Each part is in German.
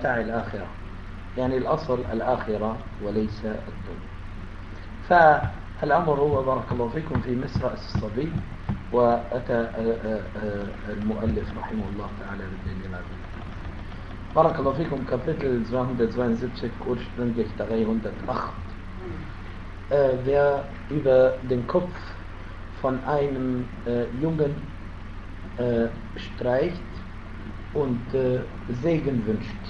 متاع الآخرة، يعني الأصل الآخرة وليس الدنيا. فالأمر هو بارك الله فيكم في مصر رأس الصبي، وأتى المؤلف رحمه الله تعالى بالدليل. Barack Allah fikum, Kapitel 272, ursprünglich 308, der über den Kopf von einem Jungen streicht und Segen wünscht.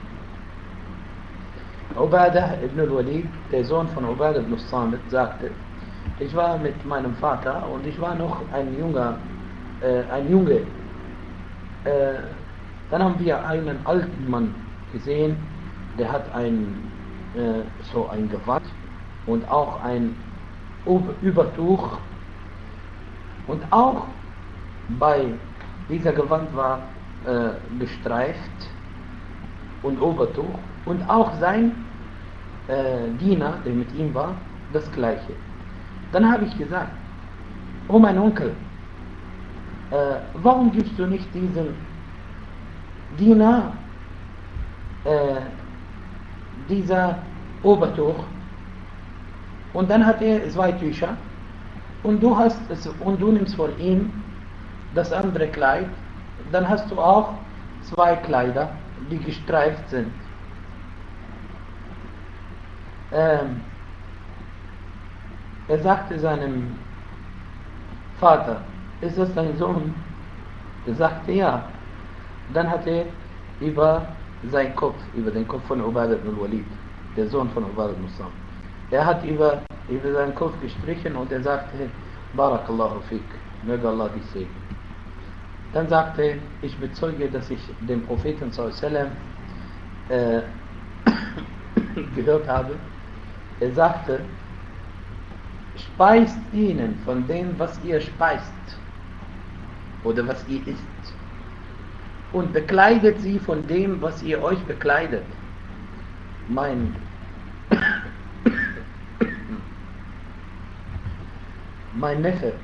Ubadah ibn al-Walid, der Sohn von Ubadah ibn al-Samit, sagte: Ich war mit meinem Vater und ich war noch ein Junge. Dann haben wir einen alten Mann gesehen, der hat so ein Gewand und auch ein Übertuch, und auch bei dieser Gewand war gestreift und Obertuch, und auch sein Diener, der mit ihm war, das gleiche. Dann habe ich gesagt: Oh mein Onkel, warum gibst du nicht diesem Diener dieser Obertuch? Und dann hat er 2 Tücher, und du nimmst von ihm das andere Kleid, dann hast du auch 2 Kleider, die gestreift sind. Er sagte seinem Vater: Ist das dein Sohn? Er sagte: Ja. Dann hat er über seinen Kopf, über den Kopf von Ubadah ibn al-Walid, der Sohn von Ubadah ibn al-Samit, er hat über seinen Kopf gestrichen, und er sagte: Barakallahu fik, möge Allah dich segnen. Dann sagte er: Ich bezeuge, dass ich den Propheten sallallahu gehört habe. Er sagte: Speist ihnen von dem, was ihr speist oder was ihr isst, und bekleidet sie von dem, was ihr euch bekleidet. Mein Neffe,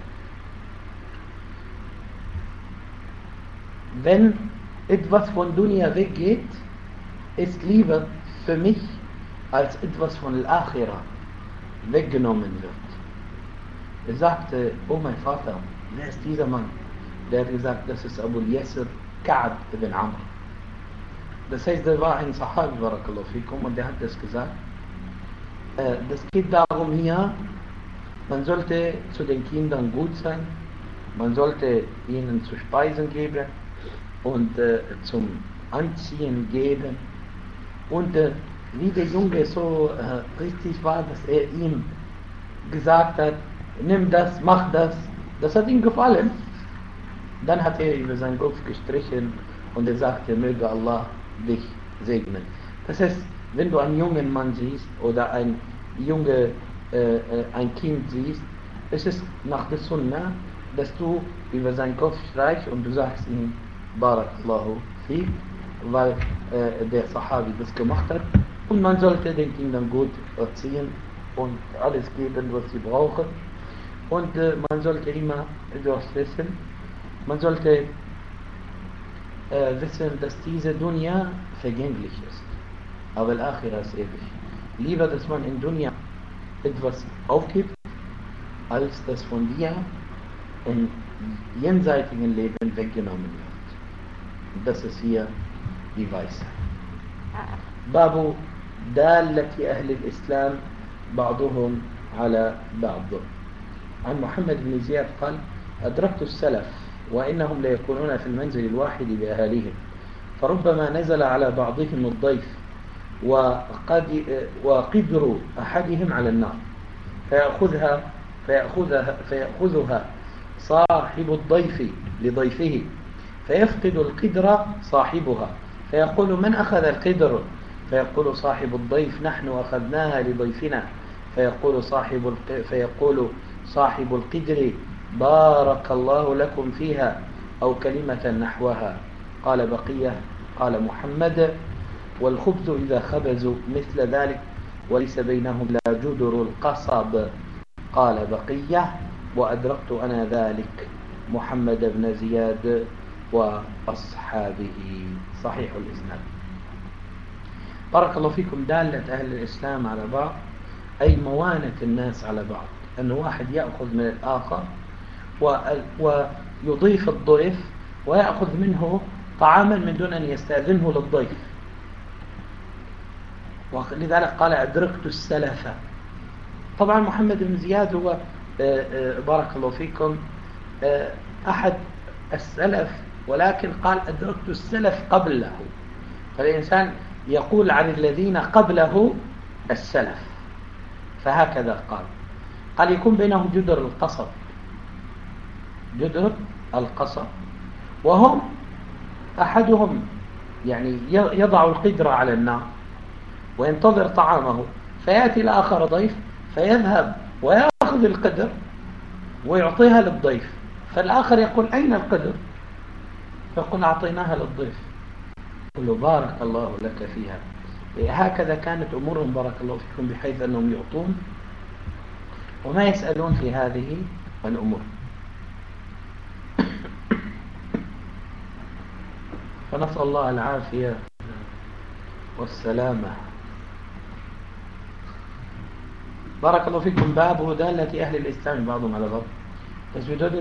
wenn etwas von Dunya weggeht, ist lieber für mich, als etwas von Al-Akhirah weggenommen wird. Er sagte: Oh mein Vater, wer ist dieser Mann? Der hat gesagt: Das ist Abu Yasir Ka'b ibn Amr. Das heißt, der war ein Sahabi, barakallahu fikum, und der hat das gesagt. Das geht darum hier, man sollte zu den Kindern gut sein, man sollte ihnen zu speisen geben und zum Anziehen geben. Und wie der Junge so richtig war, dass er ihm gesagt hat: Nimm das, mach das, das hat ihm gefallen. Dann hat er über seinen Kopf gestrichen, und er sagte: Möge Allah dich segnen. Das heißt, wenn du einen jungen Mann siehst oder ein Kind siehst, ist es nach der Sunnah, dass du über seinen Kopf streichst und du sagst ihm: Barakallahu fik, weil der Sahabi das gemacht hat. Und man sollte den Kindern gut erziehen und alles geben, was sie brauchen. Und man sollte immer etwas wissen. Man sollte wissen, dass diese Dunya vergänglich ist, aber Al-Akhirah ist ewig. Lieber, dass man in Dunya etwas aufgibt, als dass von dir im jenseitigen Leben weggenommen wird. Und das ist hier die Weisheit. Babu Dalati Ahli al-Islam بعضهم على بعض. عن محمد بن زياد قال: أدركت السلف وإنهم ليكونون في المنزل الواحد بأهاليهم، فربما نزل على بعضهم الضيف وقدر أحدهم على النار فيأخذها صاحب الضيف لضيفه، فيفقد القدر صاحبها، فيقول: من أخذ القدر؟ فيقول صاحب الضيف: نحن أخذناها لضيفنا. فيقول صاحب القدر: بارك الله لكم فيها، أو كلمة نحوها. قال بقية: قال محمد: والخبز إذا خبزوا مثل ذلك وليس بينهم لا جدر القصب. قال بقية: وأدركت أنا ذلك. محمد بن زياد وأصحابه. صحيح الإسناد. بارك الله فيكم دالة أهل الإسلام على بعض أي موانة الناس على بعض، أن واحد يأخذ من الآخر ويضيف الضيف ويأخذ منه طعاما من دون أن يستأذنه للضيف. ولذلك قال أدركت السلف. طبعا محمد بن زياد هو بارك الله فيكم أحد السلف، ولكن قال أدركت السلف قبله، فالإنسان يقول عن الذين قبله السلف، فهكذا قال يكون بينهم جدر القصب، جدر القصب، وهم أحدهم يعني يضع القدرة على النار وينتظر طعامه، فيأتي الآخر ضيف فيذهب ويأخذ القدر ويعطيها للضيف، فالآخر يقول أين القدر؟ فيقول أعطيناها للضيف، يقول له بارك الله لك فيها. هكذا كانت أمورهم بارك الله فيكم، بحيث أنهم يعطون وما يسألون في هذه الأمور. فنسأل الله العافية والسلامة. بارك الله فيكم. باب دالة أهل الإسلام بعضهم على بعض. Das bedeutet,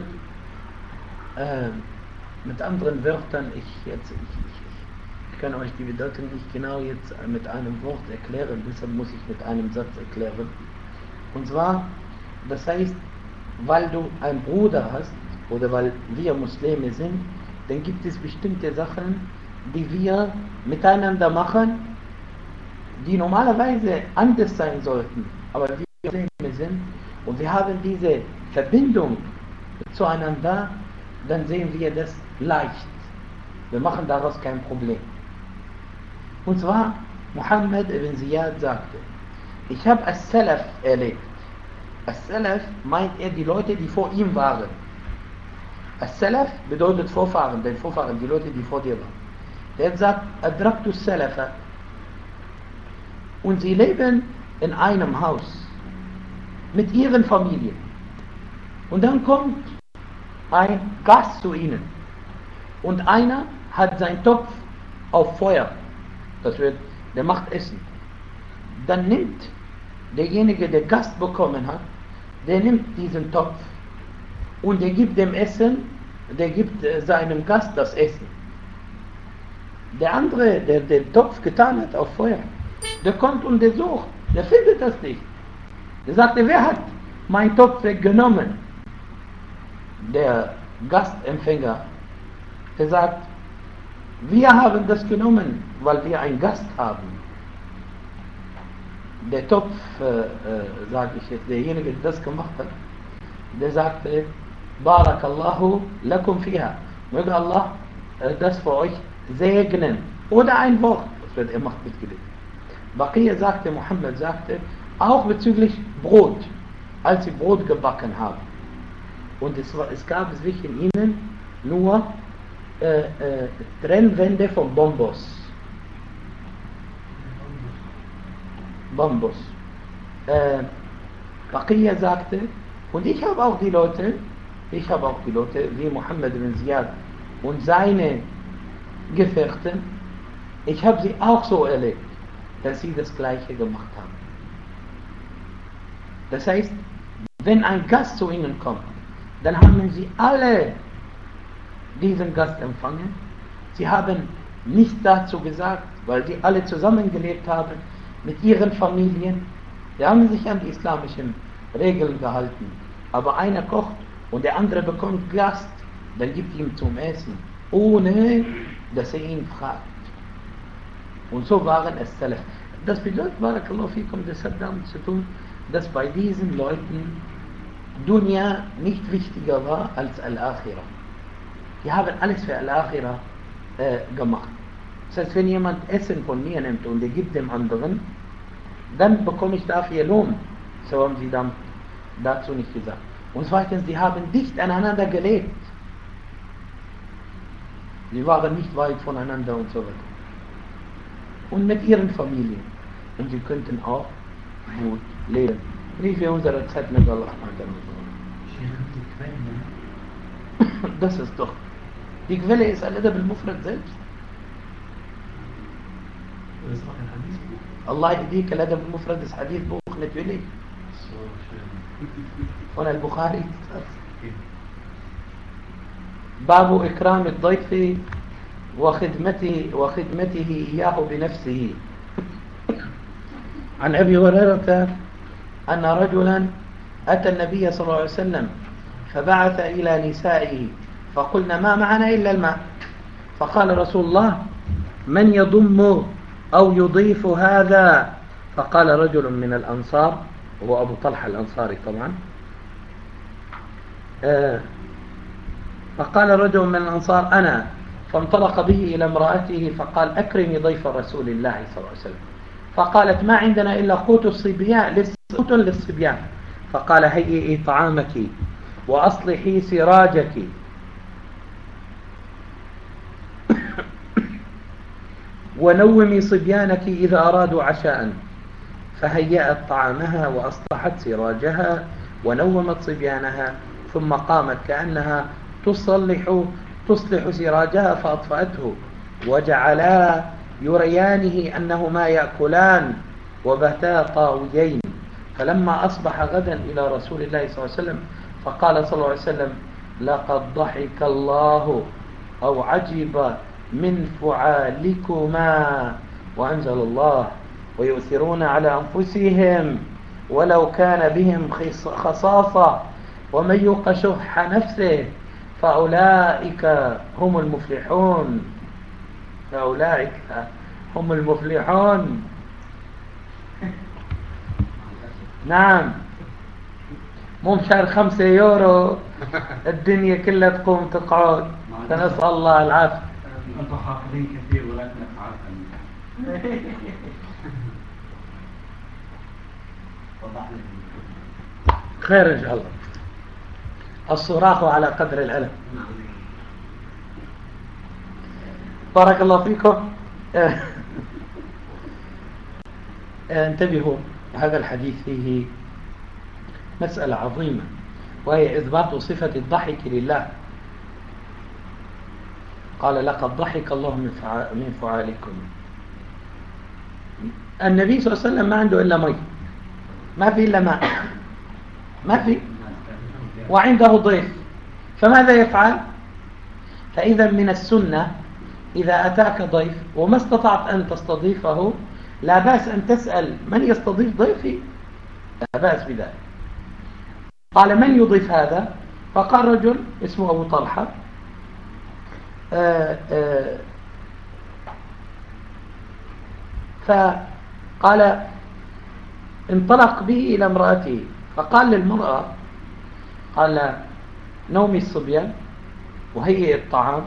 mit anderen Wörtern, ich kann euch die Bedeutung nicht genau jetzt mit einem Wort erklären, deshalb muss ich mit einem Satz erklären. Und zwar, das heißt, weil du einen Bruder hast, oder weil wir Muslime sind, dann gibt es bestimmte Sachen, die wir miteinander machen, die normalerweise anders sein sollten. Aber wir Muslime sind und wir haben diese Verbindung zueinander, dann sehen wir das leicht. Wir machen daraus kein Problem. Und zwar, Muhammad ibn Ziyad sagte, ich habe As-Salaf erlebt. As-Salaf meint er die Leute, die vor ihm waren. As-Salaf bedeutet Vorfahren, denn Vorfahren, die Leute, die vor dir waren. Der sagt, Adraktu Salafa. Und sie leben in einem Haus mit ihren Familien. Und dann kommt ein Gast zu ihnen. Und einer hat seinen Topf auf Feuer. Der macht Essen. Dann nimmt derjenige, der Gast bekommen hat, der nimmt diesen Topf und der gibt dem Essen, der gibt seinem Gast das Essen. Der andere, der den Topf getan hat auf Feuer, der kommt und der sucht, der findet das nicht. Der sagte, wer hat meinen Topf weggenommen? Der Gastempfänger, der sagt, wir haben das genommen, weil wir einen Gast haben. Der Topf, sage ich jetzt, derjenige, der das gemacht hat, der sagte, Barakallahu lakum fiha. Möge Allah das für euch segnen. Oder ein Wort, das wird er macht mitgelegt. Baqiyya sagte, Muhammad sagte, auch bezüglich Brot, als sie Brot gebacken haben. Und es gab zwischen ihnen nur Trennwände von Bombos. Baqiyya sagte, und ich habe auch die Leute, wie Muhammad ibn Ziyad und seine Gefährten, ich habe sie auch so erlebt, dass sie das Gleiche gemacht haben. Das heißt, wenn ein Gast zu ihnen kommt, dann haben sie alle diesen Gast empfangen. Sie haben nichts dazu gesagt, weil sie alle zusammengelebt haben mit ihren Familien. Sie haben sich an die islamischen Regeln gehalten. Aber einer kocht und der andere bekommt Gast, dann gibt ihm zum Essen, ohne dass er ihn fragt. Und so waren es Salaf. Das bedeutet, Barakallahu fikum, das hat damit zu tun, dass bei diesen Leuten Dunya nicht wichtiger war als Al-Akhirah. Die haben alles für Al-Akhirah gemacht. Das heißt, wenn jemand Essen von mir nimmt und er gibt dem anderen, dann bekomme ich dafür Lohn. So haben sie dann dazu nicht gesagt. Und zweitens, sie haben dicht aneinander gelebt. Sie waren nicht weit voneinander und so weiter. Und mit ihren Familien. Und sie könnten auch gut leben. Nicht wie unsere Zeit mit Allah. Das ist doch. Die Quelle ist Al-Adab al-Mufrad selbst. الله يهديك الأدب المفرد حديث Buch natürlich. Von البخاري. باب إكرام الضيف وخدمته إياه بنفسه. عن أبي هريرة أن رجلا أتى النبي صلى الله عليه وسلم فبعث إلى نسائه فقلنا ما معنا إلا الماء، فقال رسول الله من يضم أو يضيف هذا؟ فقال رجل من الأنصار، وهو أبو طلحة الأنصاري طبعا، فقال رجل من الأنصار أنا، فانطلق به إلى امرأته فقال أكرمي ضيف رسول الله صلى الله عليه وسلم، فقالت ما عندنا إلا قوت الصبيان للصبيان، فقال هيئي طعامك وأصلحي سراجك ونومي صبيانك إذا أرادوا عشاء، فهيأت طعامها وأصلحت سراجها ونومت صبيانها، ثم قامت كأنها تصلح سراجها فأطفأته، وجعلا يريانه أنهما يأكلان وبتا طاويين. فلما أصبح غدا إلى رسول الله صلى الله عليه وسلم فقال صلى الله عليه وسلم لقد ضحك الله أو عجب من فعالكما، وأنزل الله ويؤثرون على أنفسهم ولو كان بهم خصاصة ومن يوق شح نفسه فأولئك هم المفلحون. فأولئك هم المفلحون. نعم، مو مشان 5 يورو الدنيا كلها تقوم تقعد، فنسأل الله العافية. أنتم حافظين كثير ولكن أفعالكم. خير إن شاء الله. الصراخ على قدر العلم. بارك الله فيكم. انتبهوا، هذا الحديث فيه مسألة عظيمة، وهي إثبات صفة الضحك لله. قال لقد ضحك الله من فعالكم. النبي صلى الله عليه وسلم ما عنده إلا مي، ما في إلا ماء، ما في، وعنده ضيف، فماذا يفعل؟ فإذا من السنة إذا أتاك ضيف وما استطعت أن تستضيفه لا بأس أن تسأل من يستضيف ضيفي، لا بأس بذلك. قال من يضيف هذا؟ فقال رجل اسمه أبو طلحة فقال انطلق به إلى امرأته، فقال للمرأة قال نومي الصبيان وهيئي الطعام،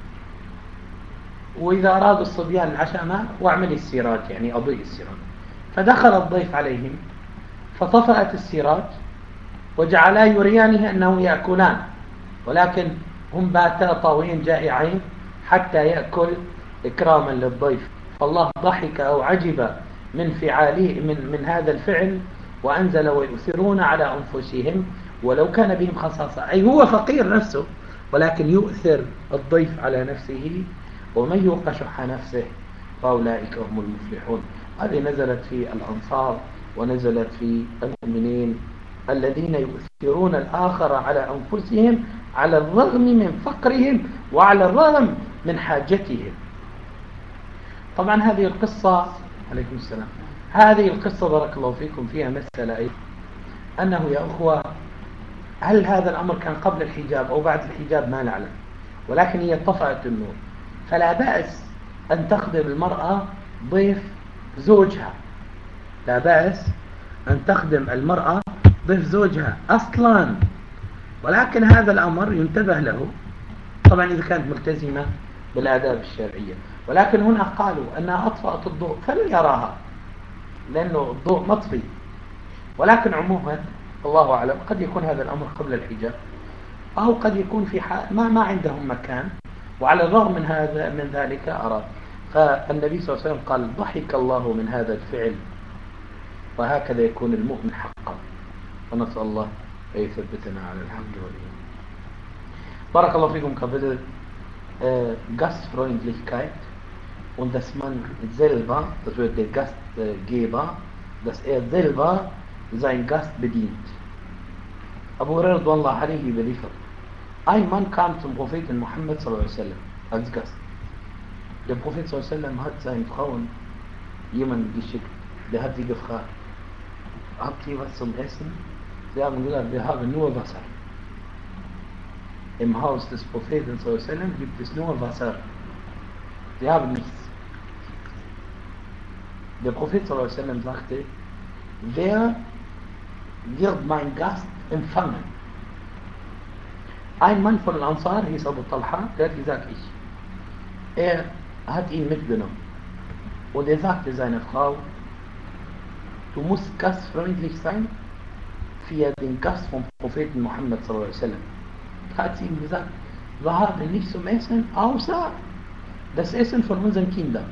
وإذا أرادوا الصبيان العشاء ما واعملي السراج، يعني أضيء السراج. فدخل الضيف عليهم فطفأت السراج وجعلا يريانه أنه يأكلان، ولكن هم باتا طاوين جائعين حتى يأكل إكراما للضيف. فالله ضحك أو عجب من فعاله من هذا الفعل، وأنزل ويؤثرون على أنفسهم ولو كان بهم خصاصة، أي هو فقير نفسه ولكن يؤثر الضيف على نفسه، ومن يوق شح نفسه فأولئك هم المفلحون. هذه نزلت في الأنصار ونزلت في المؤمنين الذين يؤثرون الآخر على أنفسهم على الرغم من فقرهم وعلى الرغم من حاجتهم. طبعا هذه القصة، عليكم السلام، هذه القصة بارك الله فيكم فيها مسألة أيضا، أنه يا أخوة هل هذا الأمر كان قبل الحجاب أو بعد الحجاب ما نعلم، ولكن هي طفأت النور، فلا بأس أن تخدم المرأة ضيف زوجها، لا بأس أن تخدم المرأة ضيف زوجها أصلا، ولكن هذا الأمر ينتبه له طبعا إذا كانت ملتزمة بالآداب الشرعية. ولكن هنا قالوا أنها أطفأت الضوء فلن يراها لأنه الضوء مطفي، ولكن عموما الله أعلم قد يكون هذا الأمر قبل الحجاب، أو قد يكون في ما عندهم مكان، وعلى الرغم من ذلك أراد. فالنبي صلى الله عليه وسلم قال ضحك الله من هذا الفعل، وهكذا يكون المؤمن حقا، ونسأل الله أن يثبتنا على الحق والإيمان. بارك الله فيكم. Gastfreundlichkeit und dass man selber, das wird der Gastgeber, dass er selber seinen Gast bedient. Abu Hurairah überliefert. Ein Mann kam zum Propheten Muhammad sallallahu als Gast. Der Prophet sallallahu hat seinen Frauen jemanden geschickt, der hat sie gefragt, habt ihr was zum Essen? Sie haben gesagt, wir haben nur Wasser. Im Haus des Propheten sallallahu gibt es nur Wasser. Sie haben nichts. Der Prophet sallallahu sagte, wer wird mein Gast empfangen? Ein Mann von Al-Ansar hieß Abu Talha, der hat gesagt, ich. Er hat ihn mitgenommen. Und er sagte seiner Frau, du musst gastfreundlich sein für den Gast vom Propheten Muhammad sallallahu alaihi wasallam. Hat sie ihm gesagt, wir haben nichts zum Essen, außer das Essen von unseren Kindern.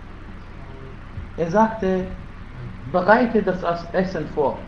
Er sagte, bereite das Essen vor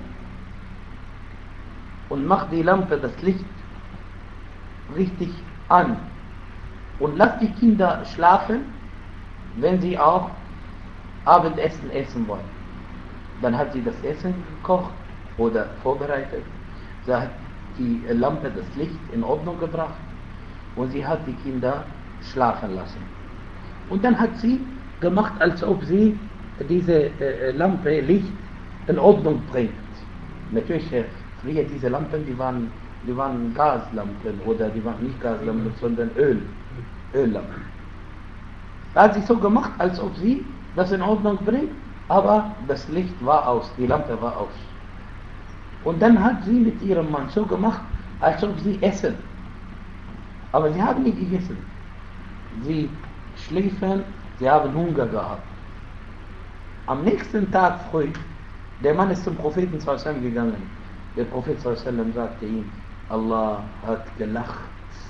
und mach die Lampe, das Licht richtig an und lass die Kinder schlafen, wenn sie auch Abendessen essen wollen. Dann hat sie das Essen gekocht oder vorbereitet. Sie hat die Lampe, das Licht in Ordnung gebracht und sie hat die Kinder schlafen lassen. Und dann hat sie gemacht, als ob sie diese Lampe, Licht in Ordnung bringt. Natürlich, früher diese Lampen, die waren Gaslampen oder die waren nicht Gaslampen, sondern Öllampen. Da hat sie so gemacht, als ob sie das in Ordnung bringt, aber das Licht war aus, die Lampe war aus. Und dann hat sie mit ihrem Mann so gemacht, als ob sie essen. Aber sie haben nicht gegessen. Sie schliefen, sie haben Hunger gehabt. Am nächsten Tag früh, der Mann ist zum Propheten sallallahu alaihi wasallam gegangen. Der Prophet sallallahu alaihi wasallam sagte ihm, Allah hat gelacht.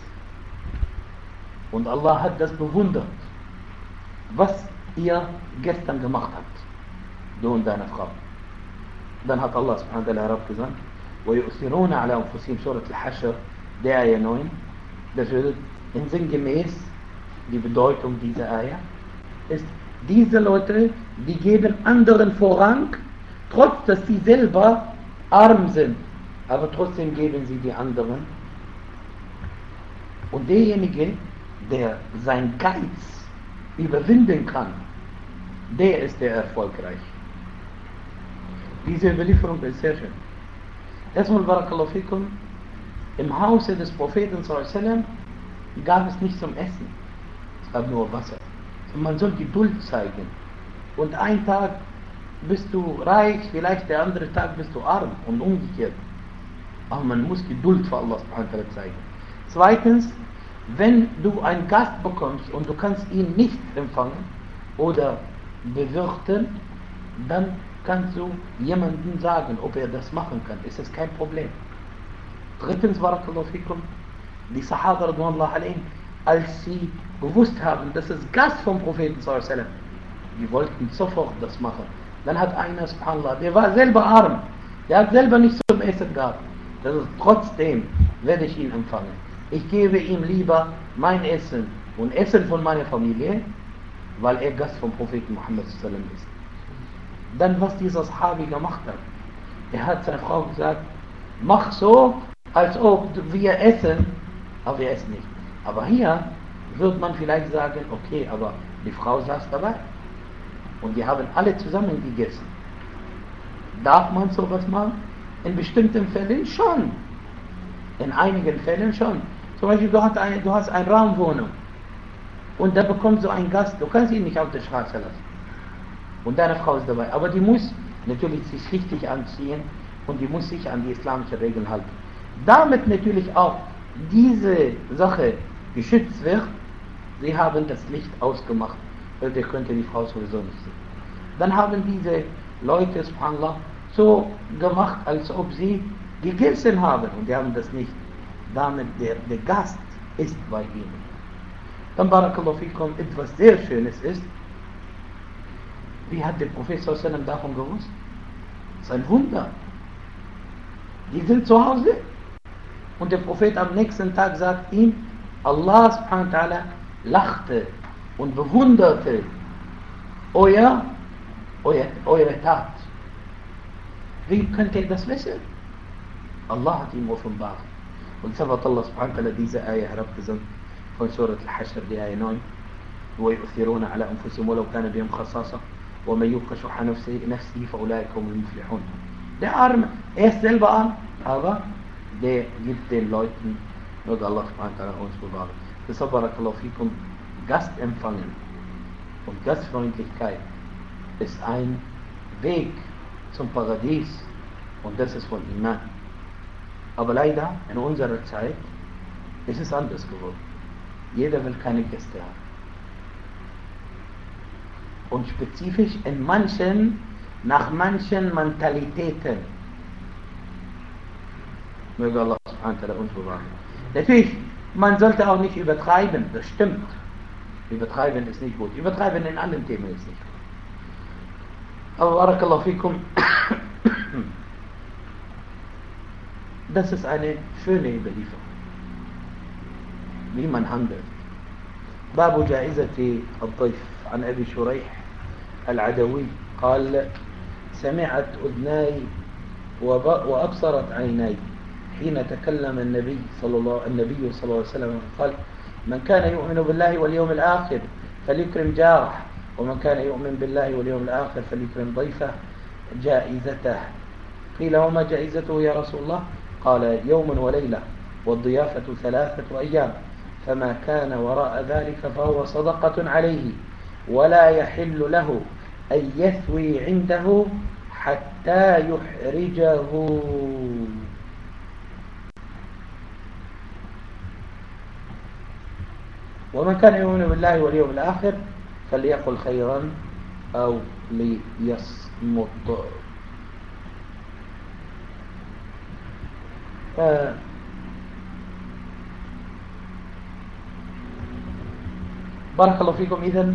Und Allah hat das bewundert, was ihr gestern gemacht habt, du und deine Frau. Dann hat Allah subhanahu wa ta'ala herabgesandt, وَيُؤْثِرُونَ عَلَى أَنفُسِهِمْ Surat Al-Hashr, der Ayah 9, das wird in sinngemäß die Bedeutung dieser Ayah, ist, diese Leute, die geben anderen Vorrang, trotz dass sie selber arm sind, aber trotzdem geben sie die anderen. Und derjenige, der sein Geiz überwinden kann, der ist der erfolgreich. Diese Überlieferung ist sehr schön. Erstmal, Barakallahu fikum, im Hause des Propheten sallallahu alaihi wasallam gab es nichts zum Essen. Es gab nur Wasser. Und man soll Geduld zeigen. Und ein Tag bist du reich, vielleicht der andere Tag bist du arm und umgekehrt. Aber man muss Geduld für Allah subhanahu wa ta'ala zeigen. Zweitens, wenn du einen Gast bekommst und du kannst ihn nicht empfangen oder bewirten, dann kannst du jemandem sagen, ob er das machen kann. Ist das kein Problem. Drittens, Barakallahu fikum, die Sahaba radhiyallahu anhum, als sie gewusst haben, dass es Gast vom Propheten sallallahu alaihi wasallam, die wollten sofort das machen. Dann hat einer, subhanallah, der war selber arm, der hat selber nichts zum Essen gehabt. Das ist, trotzdem werde ich ihn empfangen. Ich gebe ihm lieber mein Essen und Essen von meiner Familie, weil er Gast vom Propheten Muhammad sallallahu alaihi wasallam ist. Dann, was dieser Sahabi gemacht hat, er hat seiner Frau gesagt, mach so, als ob wir essen, aber wir essen nicht. Aber hier wird man vielleicht sagen, okay, aber die Frau saß dabei und die haben alle zusammen gegessen. Darf man sowas machen? In bestimmten Fällen schon. In einigen Fällen schon. Zum Beispiel, du hast eine Raumwohnung und da bekommst du einen Gast, du kannst ihn nicht auf der Straße lassen. Und deine Frau ist dabei. Aber die muss natürlich sich richtig anziehen und die muss sich an die islamischen Regeln halten. Damit natürlich auch diese Sache geschützt wird. Sie haben das Licht ausgemacht, weil der könnte die Frau sowieso nicht sehen. Dann haben diese Leute, subhanallah, so gemacht, als ob sie gegessen haben und die haben das nicht. Damit der Gast ist bei ihnen. Dann, Barakallahu fikum, etwas sehr Schönes ist, wie hat der Prophet sallallahu alaihi wasallam davon gewusst? Das ist ein Wunder. Die sind zu Hause und der Prophet am nächsten Tag sagt ihm, Allah subhanahu wa ta'ala lachte und bewunderte eure Tat. Wie könnt ihr das wissen? Allah hat ihm offenbart. Und so hat Allah subhanahu wa ta'ala diese Ayah herabgesandt von Surat Al-Hashr, die Ayah 9. ويؤثرون على أنفسهم ولو كان بهم خصاصة ومن يوق شح نفسه فأولئك هم المفلحون. Der Arme, ist selber arm, aber der gibt den Leuten, möge Allah subhanahu wa ta'ala uns bewahren. Deshalb barakallahu fikum, Gastempfangen und Gastfreundlichkeit ist ein Weg zum Paradies und das ist von Iman. Aber leider in unserer Zeit ist es anders geworden. Jeder will keine Gäste haben. Und spezifisch in nach manchen Mentalitäten. Möge Allah subhanahu wa ta'ala uns bewahren. Natürlich, man sollte auch nicht übertreiben, das stimmt. Übertreiben ist nicht gut. Übertreiben in allen Themen ist nicht gut. Aber barakallahu fikum, das ist eine schöne Überlieferung, wie man handelt. باب جائزة الضيف عن أبي شريح العدوي قال سمعت أذناي وأبصرت عيناي حين تكلم النبي صلى الله عليه وسلم قال من كان يؤمن بالله واليوم الآخر فليكرم جاره ومن كان يؤمن بالله واليوم الآخر فليكرم ضيفه جائزته. قيل وما جائزته يا رسول الله؟ قال يوم وليلة والضيافة 3 أيام فما كان وراء ذلك فهو صدقة عليه ولا يحل له أن يثوي عنده حتى يحرجه. ومن كان يؤمن بالله واليوم الآخر فليقل خيرا أو ليصمت. بارك الله فيكم. إذن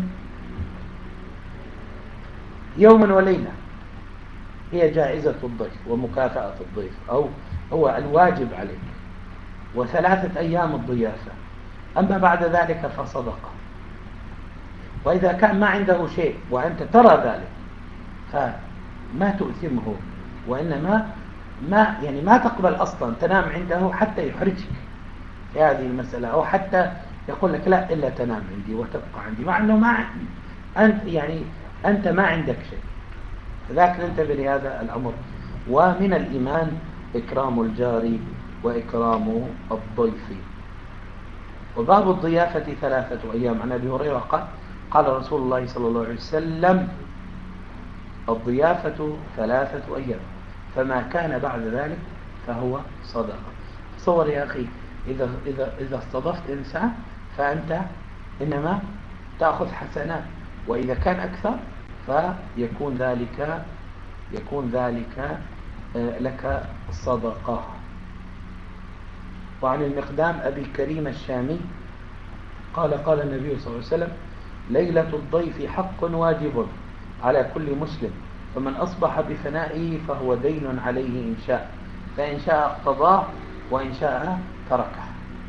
يوم وليلة هي جائزة الضيف ومكافأة الضيف أو هو الواجب عليك، و3 أيام الضيافة. أما بعد ذلك فصدقة. وإذا كان ما عنده شيء وأنت ترى ذلك فما تؤثمه، وإنما ما تقبل أصلا تنام عنده حتى يحرجك في هذه المسألة، أو حتى يقول لك لا إلا تنام عندي وتبقى عندي، مع أنه أنت ما عندك شيء. فذاك ننتبه لهذا الأمر. ومن الإيمان إكرام الجار وإكرام الضيف. وباب الضيافة 3 أيام. عن أبي هريرة قال رسول الله صلى الله عليه وسلم الضيافة 3 أيام فما كان بعد ذلك فهو صدقة. تصور يا أخي إذا استضفت إنسان فأنت إنما تأخذ حسنات، وإذا كان أكثر فيكون ذلك لك صدقة. وعن المقدام أبي كريم الشامي قال النبي صلى الله عليه وسلم ليلة الضيف حق واجب على كل مسلم، فمن أصبح بفنائه فهو دين عليه إن شاء، فإن شاء اقتضاه وإن شاء تركه.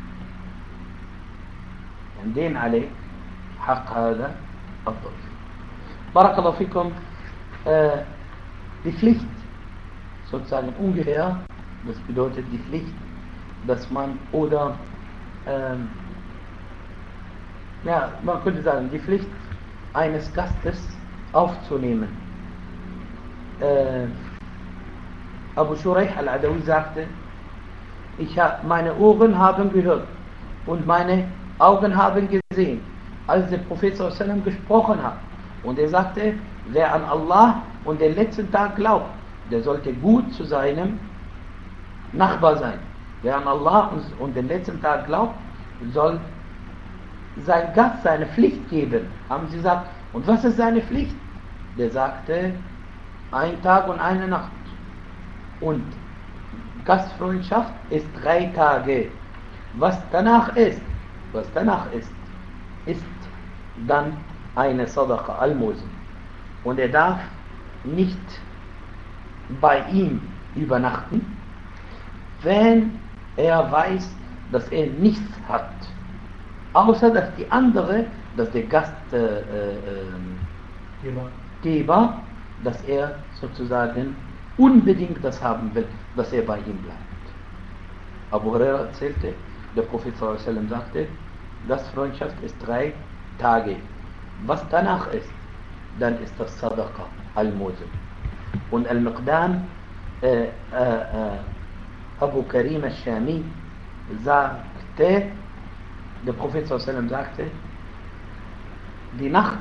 يعني دين عليه حق هذا الضيف. بارك الله فيكم. Die Pflicht, sozusagen ungefähr, das bedeutet die Pflicht, dass man man könnte sagen, die Pflicht eines Gastes aufzunehmen. Abu Shuraih al-Adawi sagte, meine Ohren haben gehört und meine Augen haben gesehen, als der Prophet sallallahu alaihi wasallam gesprochen hat. Und er sagte, wer an Allah und den letzten Tag glaubt, der sollte gut zu seinem Nachbar sein. Wer an Allah und den letzten Tag glaubt, soll sein Gast seine Pflicht geben. Haben sie gesagt, und was ist seine Pflicht? Der sagte, 1 Tag und 1 Nacht. Und Gastfreundschaft ist 3 Tage. Was danach ist, ist dann eine Sadaqa, Almosen. Und er darf nicht bei ihm übernachten, wenn er weiß, dass er nichts hat. Außer dass der Gast Geber, dass er sozusagen unbedingt das haben will, dass er bei ihm bleibt. Abu Huraira erzählte, der Prophet ﷺ sagte, Gastfreundschaft ist 3 Tage. Was danach ist, dann ist das Sadaqa, Almosen. Und Al-Miqdam, Abu Karim al-Shami sagte, der Prophet ﷺ sagte, die Nacht,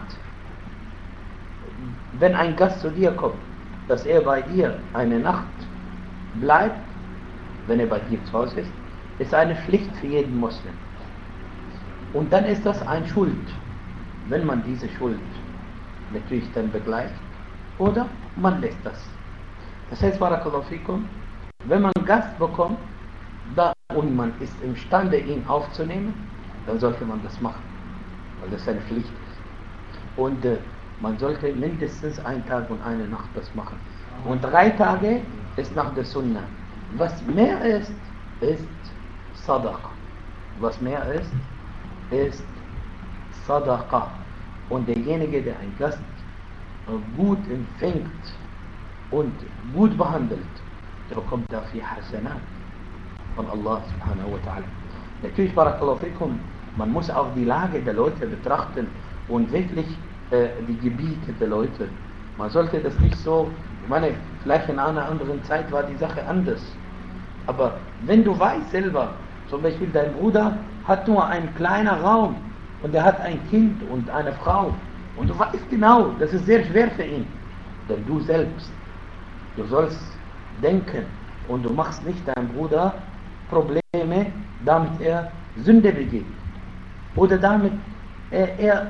wenn ein Gast zu dir kommt, dass er bei dir eine Nacht bleibt, wenn er bei dir zu Hause ist eine Pflicht für jeden Muslim. Und dann ist das ein Schuld, wenn man diese Schuld natürlich dann begleicht, oder man lässt das. Das heißt, Barakallahu fikum, wenn man einen Gast bekommt und man ist imstande, ihn aufzunehmen, dann sollte man das machen, weil das eine Pflicht ist. Und man sollte mindestens 1 Tag und 1 Nacht das machen. Und 3 Tage ist nach der Sunna. Was mehr ist Sadaqa. Was mehr ist Sadaqa. Und derjenige, der einen Gast gut empfängt und gut behandelt, der bekommt dafür Hasanat von Allah subhanahu wa ta'ala. Natürlich, Barakallahu fikum, man muss auch die Lage der Leute betrachten und wirklich die Gebiete der Leute. Man sollte das nicht so, ich meine, vielleicht in einer anderen Zeit war die Sache anders. Aber wenn du weißt selber, zum Beispiel dein Bruder hat nur einen kleinen Raum und er hat ein Kind und eine Frau und du weißt genau, das ist sehr schwer für ihn. Denn du selbst, du sollst denken und du machst nicht deinem Bruder Probleme, damit er Sünde begeht. Oder damit er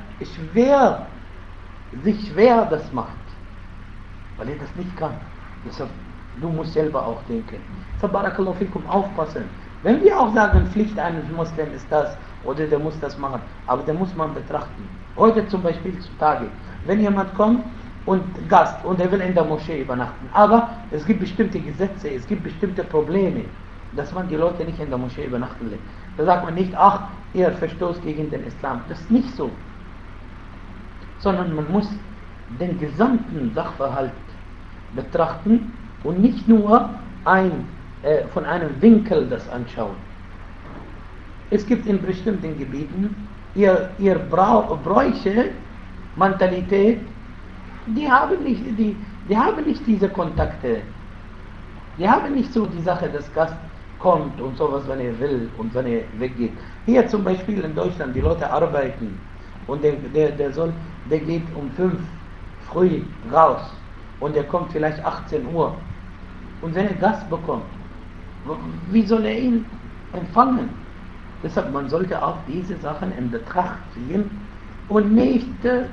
sich schwer das macht, weil er das nicht kann. Deshalb, du musst selber auch denken. So, Barakallahu fikum, aufpassen. Wenn wir auch sagen, Pflicht eines Muslims ist das, oder der muss das machen, aber der muss man betrachten. Heute zum Beispiel zutage, wenn jemand kommt und Gast und er will in der Moschee übernachten, aber es gibt bestimmte Gesetze, es gibt bestimmte Probleme, dass man die Leute nicht in der Moschee übernachten lässt. Da sagt man nicht, ach, ihr verstoßt gegen den Islam. Das ist nicht so. Sondern man muss den gesamten Sachverhalt betrachten und nicht nur von einem Winkel das anschauen. Es gibt in bestimmten Gebieten ihr Bräuche, Mentalität, die haben nicht diese Kontakte. Die haben nicht so die Sache, dass Gast kommt und sowas, wenn er will und wenn er weggeht. Hier zum Beispiel in Deutschland, die Leute arbeiten und der geht um 5 früh raus und der kommt vielleicht 18 Uhr. Und wenn er Gast bekommt, wie soll er ihn empfangen? Deshalb, man sollte auch diese Sachen in Betracht ziehen und nicht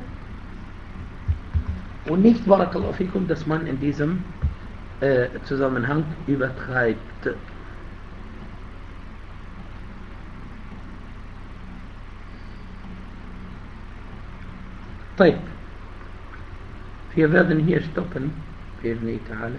Barakallahu fikum, dass man in diesem Zusammenhang übertreibt. طيب. Wir werden hier stoppen. بإذن تعالى.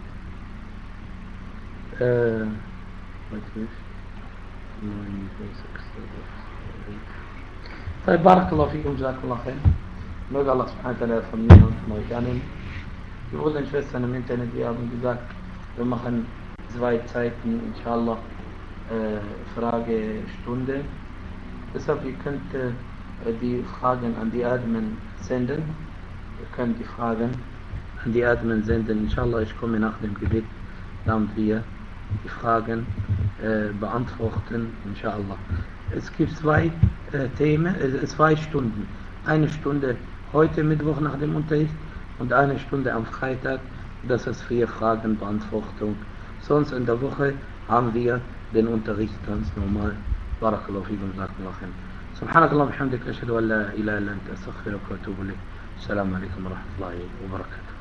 طيب, بارك الله فيكم, جزاكم الله خير. Möge Allah subhanahu wa ta'ala von mir und von euch annehmen. Die Brüder und Schwestern im Internet, wir haben gesagt, wir machen 2 Zeiten, inshallah, Fragestunde. Deshalb, ihr könnt die Fragen an die Admin senden. Ihr könnt die Fragen an die Admin senden. Inshallah, ich komme nach dem Gebet, damit wir die Fragen beantworten, inshallah. Es gibt 2 Themen, 2 Stunden. Eine Stunde heute Mittwoch nach dem Unterricht und eine Stunde am Freitag, das ist 4 Fragenbeantwortung. Sonst in der Woche haben wir den Unterricht ganz normal. Barakallahu fikum, jazakumullahu khairan. Subhanakallah bihamdika, ashhadu an la ilaha illa anta, astaghfiruka wa atubu ilayk. Assalamu alaikum wa rahmatullahi wa barakatuh.